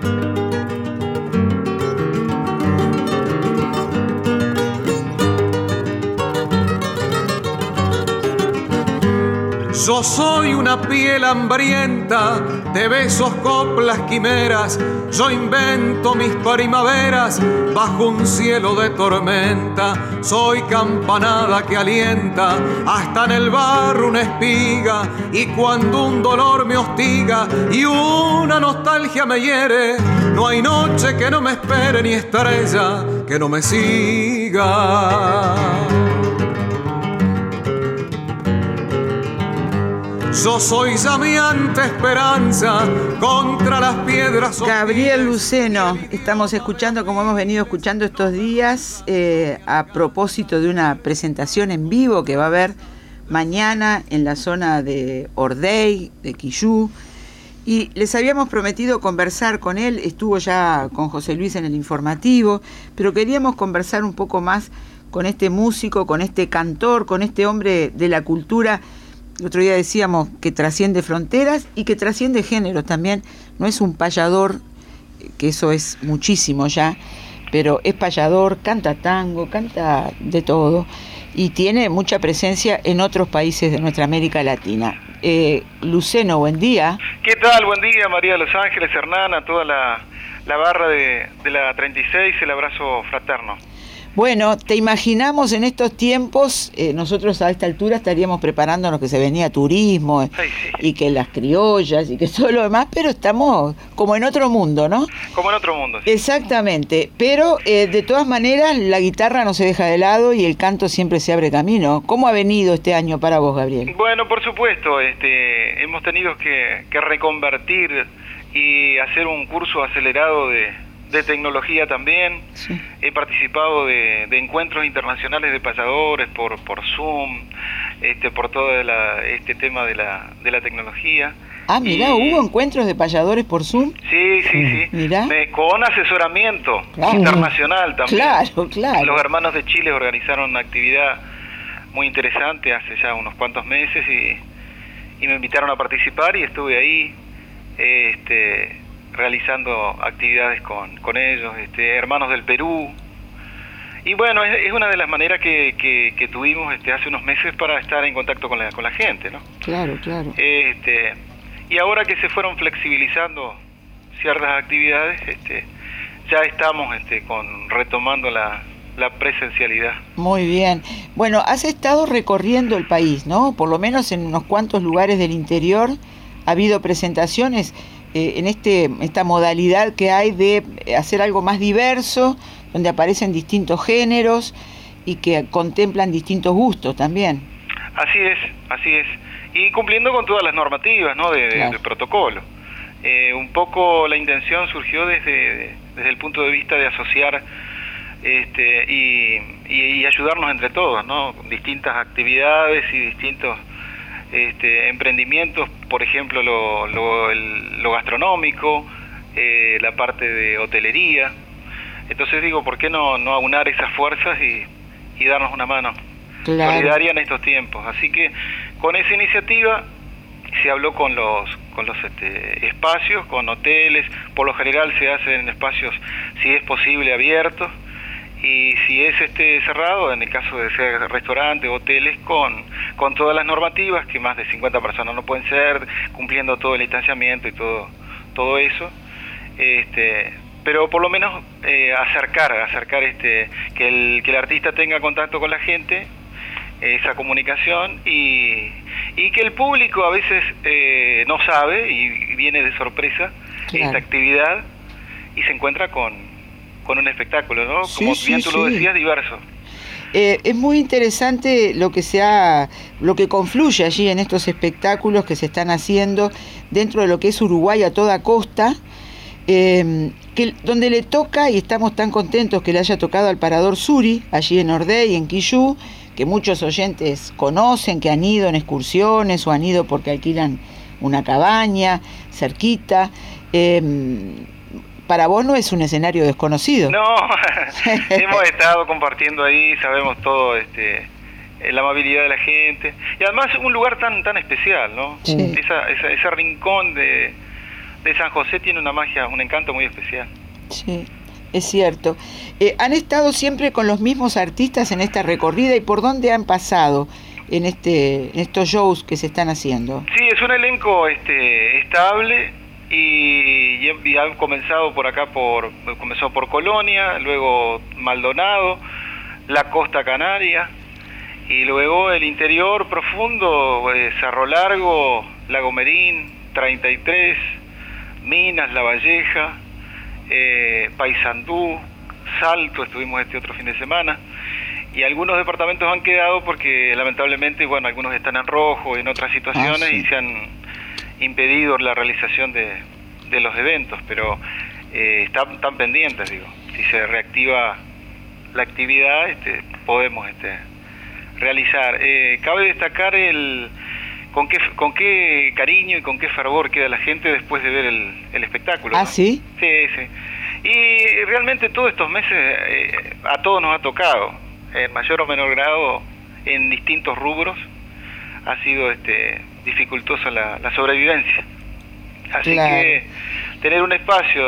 Yo soy una piel hambrienta de besos, coplas, quimeras. Yo invento mis primaveras bajo un cielo de tormenta. Soy campanada que alienta hasta en el barro una espiga. Y cuando un dolor me hostiga y una nostalgia me hiere, no hay noche que no me espere ni estrella que no me siga. Yo soy llameante esperanza contra las piedras. Gabriel Luceno, estamos escuchando, como hemos venido escuchando estos días, a propósito de una presentación en vivo que va a haber mañana en la zona de Ordey, de Quillú. Y les habíamos prometido conversar con él, estuvo ya con José Luis en el informativo, pero queríamos conversar un poco más con este músico, con este cantor, con este hombre de la cultura. El otro día decíamos que trasciende fronteras y que trasciende géneros también. No es un payador, que eso es muchísimo ya, pero es payador, canta tango, canta de todo y tiene mucha presencia en otros países de nuestra América Latina. Luceno, buen día. ¿Qué tal? Buen día, María de los Ángeles, Hernán, a toda la barra de la 36, el abrazo fraterno. Bueno, te imaginamos en estos tiempos, nosotros a esta altura estaríamos preparándonos que se venía turismo, sí. Y que las criollas y que todo lo demás, pero estamos como en otro mundo, ¿no? Como en otro mundo. Sí. Exactamente, pero de todas maneras la guitarra no se deja de lado y el canto siempre se abre camino. ¿Cómo ha venido este año para vos, Gabriel? Bueno, por supuesto, hemos tenido que reconvertir y hacer un curso acelerado de tecnología también. Sí. He participado de encuentros internacionales de payadores por Zoom, por todo este tema de la tecnología. Ah, mirá, ¿hubo encuentros de payadores por Zoom? Sí. Mirá. Con asesoramiento internacional también. Claro. Los hermanos de Chile organizaron una actividad muy interesante hace ya unos cuantos meses y me invitaron a participar y estuve ahí, realizando actividades con ellos, hermanos del Perú. Y bueno, es una de las maneras que tuvimos hace unos meses para estar en contacto con la gente, ¿no? Claro. Y ahora que se fueron flexibilizando ciertas actividades, ya estamos retomando la presencialidad. Muy bien. Bueno, has estado recorriendo el país, ¿no? Por lo menos en unos cuantos lugares del interior ha habido presentaciones en esta modalidad que hay de hacer algo más diverso, donde aparecen distintos géneros y que contemplan distintos gustos también. Así es. Y cumpliendo con todas las normativas, ¿no? de protocolo. Un poco la intención surgió desde el punto de vista de asociar y ayudarnos entre todos, ¿no? Distintas actividades y distintos emprendimientos, por ejemplo lo gastronómico, la parte de hotelería. Entonces digo, ¿por qué no aunar esas fuerzas y darnos una mano solidaria en estos tiempos? Así que con esa iniciativa se habló con los espacios, con hoteles. Por lo general se hacen en espacios, si es posible, abiertos, y si es cerrado, en el caso de ser restaurantes, hoteles, con todas las normativas, que más de 50 personas no pueden ser, cumpliendo todo el distanciamiento y todo eso, pero por lo menos acercar que el artista tenga contacto con la gente, esa comunicación, y que el público a veces no sabe y viene de sorpresa esta actividad y se encuentra con un espectáculo, ¿no? Como bien tú lo decías, diverso. Es muy interesante lo que confluye allí en estos espectáculos que se están haciendo dentro de lo que es Uruguay a toda costa, donde le toca, y estamos tan contentos que le haya tocado al Parador Suri, allí en Ordey, en Quillú, que muchos oyentes conocen, que han ido en excursiones o han ido porque alquilan una cabaña cerquita. Para vos no es un escenario desconocido. No, hemos estado compartiendo ahí, sabemos todo, la amabilidad de la gente, y además un lugar tan especial, ¿no? Sí. Ese rincón de San José tiene una magia, un encanto muy especial. Sí, es cierto. ¿Han estado siempre con los mismos artistas en esta recorrida y por dónde han pasado en estos shows que se están haciendo? Sí, es un elenco estable y han comenzado por acá, comenzó por Colonia, luego Maldonado, la Costa Canaria y luego el interior profundo, Cerro Largo, Lago Merín, 33, Minas, La Valleja, Paysandú, Salto, estuvimos este otro fin de semana, y algunos departamentos han quedado porque lamentablemente, bueno, algunos están en rojo en otras situaciones y se han impedido la realización de los eventos, pero están pendientes, digo, si se reactiva la actividad, podemos realizar. Cabe destacar con qué cariño y con qué fervor queda la gente después de ver el espectáculo. ¿Ah, ¿no? sí? Sí. Y realmente todos estos meses a todos nos ha tocado, en mayor o menor grado, en distintos rubros, ha sido dificultosa la sobrevivencia. Así que tener un espacio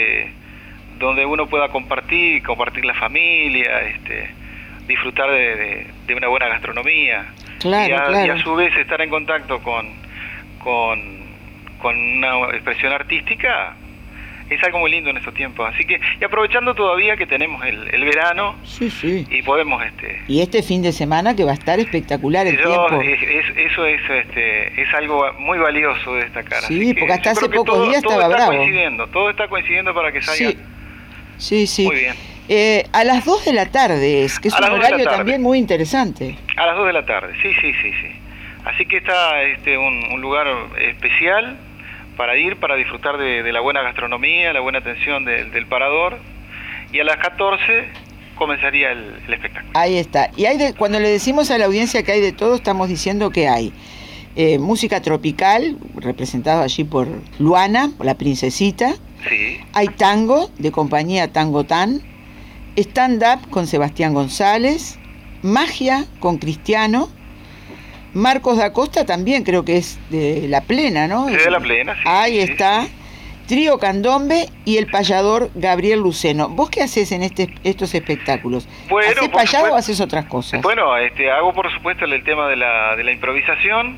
donde uno pueda compartir la familia, disfrutar de una buena gastronomía, y a su vez estar en contacto con una expresión artística, es algo muy lindo en estos tiempos. Así que, y aprovechando todavía que tenemos el verano, sí. Y podemos y este fin de semana que va a estar espectacular el tiempo. Eso es algo muy valioso de destacar. Sí, así porque hasta hace pocos días todo estaba bravo. Todo está coincidiendo para que salga. Sí. Muy bien. A las 2 de la tarde que es un horario también muy interesante. A las 2 de la tarde, sí. Así que está un lugar especial para ir, para disfrutar de la buena gastronomía, la buena atención del parador, y a las 14 comenzaría el espectáculo. Ahí está. Y cuando le decimos a la audiencia que hay de todo, estamos diciendo que hay música tropical, representado allí por Luana, la princesita. Sí. Hay tango, de compañía Tango Tan, stand-up con Sebastián González, magia con Cristiano, Marcos da Costa también creo que es de La Plena, ¿no? De La Plena, sí. Ahí está. Trío Candombe y el payador Gabriel Luceno. ¿Vos qué haces en estos espectáculos? Bueno, ¿Haces payado o haces otras cosas? Bueno, hago por supuesto el tema de la improvisación.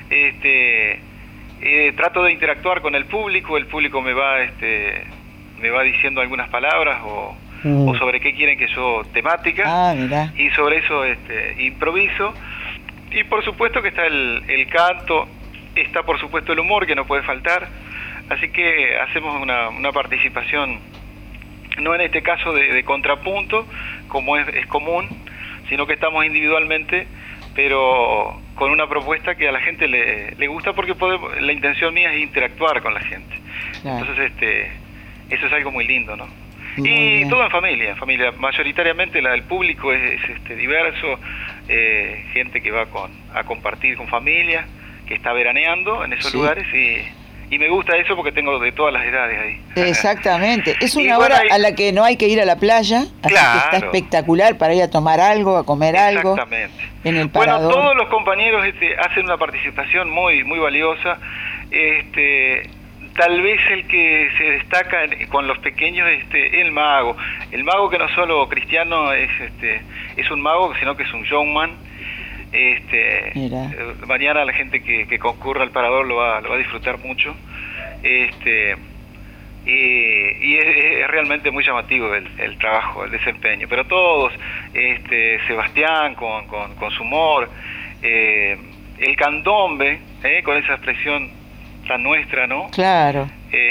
Trato de interactuar con el público me va diciendo algunas palabras o sobre qué quieren que yo temática. Mirá. Y sobre eso improviso. Y por supuesto que está el canto, está por supuesto el humor que no puede faltar, así que hacemos una participación, no en este caso de contrapunto, como es común, sino que estamos individualmente, pero con una propuesta que a la gente le gusta, porque la intención mía es interactuar con la gente. Claro. Entonces eso es algo muy lindo, ¿no? Muy y bien. todo en familia, mayoritariamente el público es diverso, gente que va a compartir con familia, que está veraneando en esos lugares, y me gusta eso porque tengo de todas las edades ahí. Exactamente, es una hora a la que no hay que ir a la playa, así que está espectacular para ir a tomar algo, a comer algo en el parador. Bueno, todos los compañeros hacen una participación muy, muy valiosa. Tal vez el que se destaca con los pequeños el mago que no solo Cristiano es un mago, sino que es un showman. Mañana la gente que concurra al parador lo va a disfrutar mucho, y es realmente muy llamativo el trabajo, el desempeño, pero todos, Sebastián con su humor, el candombe, con esa expresión tan nuestra, ¿no? Claro.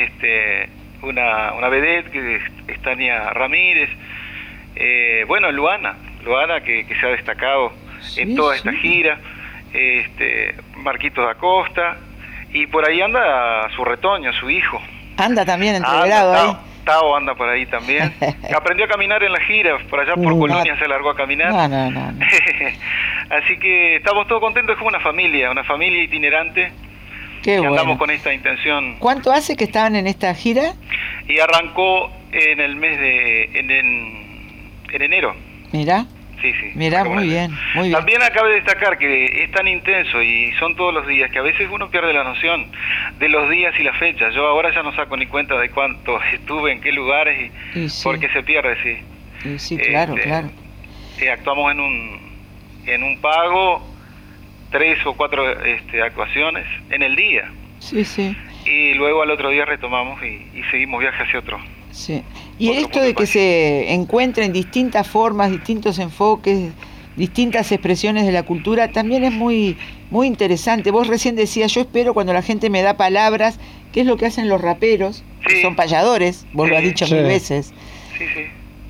Una vedette que es Tania Ramírez, bueno, Luana que se ha destacado en toda esta gira, Marquitos da Costa, y por ahí anda su retoño, su hijo. Anda también entreverado ahí. Tao anda por ahí también. Aprendió a caminar en la gira, por allá por Colonia se largó a caminar. No. Así que estamos todos contentos, es como una familia itinerante. Qué bueno. Andamos con esta intención. ¿Cuánto hace que estaban en esta gira? Y arrancó en el mes en enero. Mirá. Sí, sí. Mirá, muy bien, muy bien. También acabe de destacar que es tan intenso y son todos los días que a veces uno pierde la noción de los días y las fechas. Yo ahora ya no saco ni cuenta de cuánto estuve, en qué lugares, Y sí. porque se pierde, sí. Y sí, claro, claro. Actuamos en un pago, 3 o 4 actuaciones en el día. Sí, sí. Y luego al otro día retomamos y seguimos viaje hacia otro. Sí. Y Otro esto de que país. se encuentren distintas formas, distintos enfoques, distintas expresiones de la cultura, también es muy, muy interesante. Vos recién decías, yo espero cuando la gente me da palabras, ¿qué es lo que hacen los raperos? Sí. Que son payadores, vos lo has Sí. dicho Sí. 1000 veces. Sí, sí.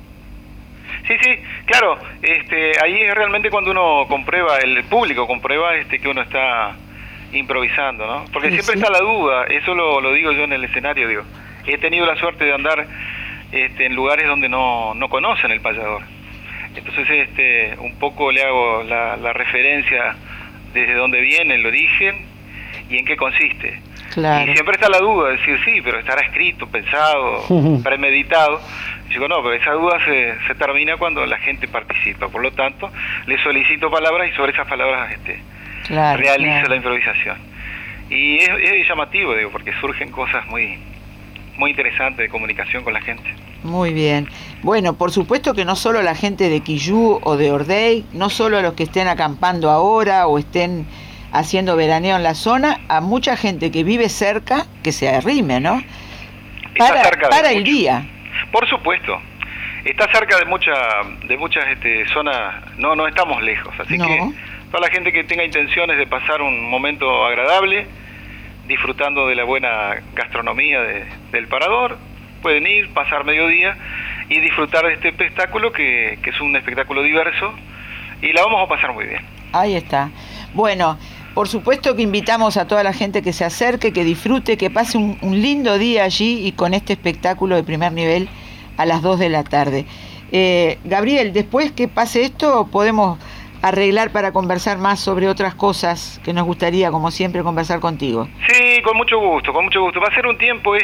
Sí, sí, claro, ahí es realmente cuando uno comprueba, el público comprueba que uno está improvisando, ¿no? Porque Sí, siempre sí. está la duda, eso lo digo yo en el escenario, digo. He tenido la suerte de andar en lugares donde no conocen el payador. Entonces, un poco le hago la referencia desde dónde viene, el origen y en qué consiste. Claro. Y siempre está la duda de decir, sí, pero estará escrito, pensado, premeditado. Y digo, no, pero esa duda se termina cuando la gente participa. Por lo tanto, le solicito palabras y sobre esas palabras Claro, realizo claro. la improvisación. Y es llamativo, digo, porque surgen cosas muy, muy interesantes de comunicación con la gente. Muy bien. Bueno, por supuesto que no solo la gente de Quillú o de Ordey, no solo los que estén acampando ahora o estén haciendo veraneo en la zona, a mucha gente que vive cerca, que se arrime, ¿no? Está cerca de Para el mucho. día. Por supuesto. Está cerca de muchas zonas, no estamos lejos, así No. que toda la gente que tenga intenciones de pasar un momento agradable, disfrutando de la buena gastronomía del Parador, pueden ir, pasar mediodía y disfrutar de este espectáculo que es un espectáculo diverso y la vamos a pasar muy bien. Ahí está. Bueno, por supuesto que invitamos a toda la gente que se acerque, que disfrute, que pase un lindo día allí y con este espectáculo de primer nivel a las 2 de la tarde. Gabriel, después que pase esto podemos arreglar para conversar más sobre otras cosas que nos gustaría, como siempre, conversar contigo. Sí, con mucho gusto, con mucho gusto. Va a ser un tiempo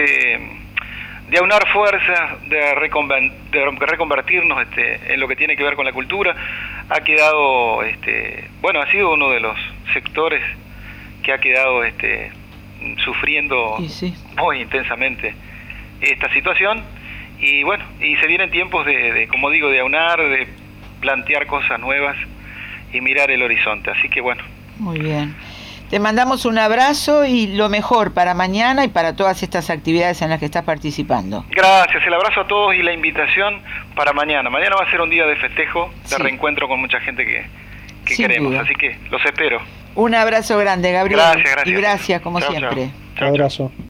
de aunar fuerzas, de reconvertirnos en lo que tiene que ver con la cultura. Ha quedado, ha sido uno de los sectores que ha quedado sufriendo Sí. muy intensamente esta situación. Y bueno, y se vienen tiempos como digo, de aunar, de plantear cosas nuevas y mirar el horizonte. Así que bueno. Muy bien. Te mandamos un abrazo y lo mejor para mañana y para todas estas actividades en las que estás participando. Gracias, el abrazo a todos y la invitación para mañana. Mañana va a ser un día de festejo, de Sí. reencuentro con mucha gente que Sin queremos. duda. Así que los espero. Un abrazo grande, Gabriel. Gracias, gracias. Y gracias, como Chao, siempre. chao. Abrazo.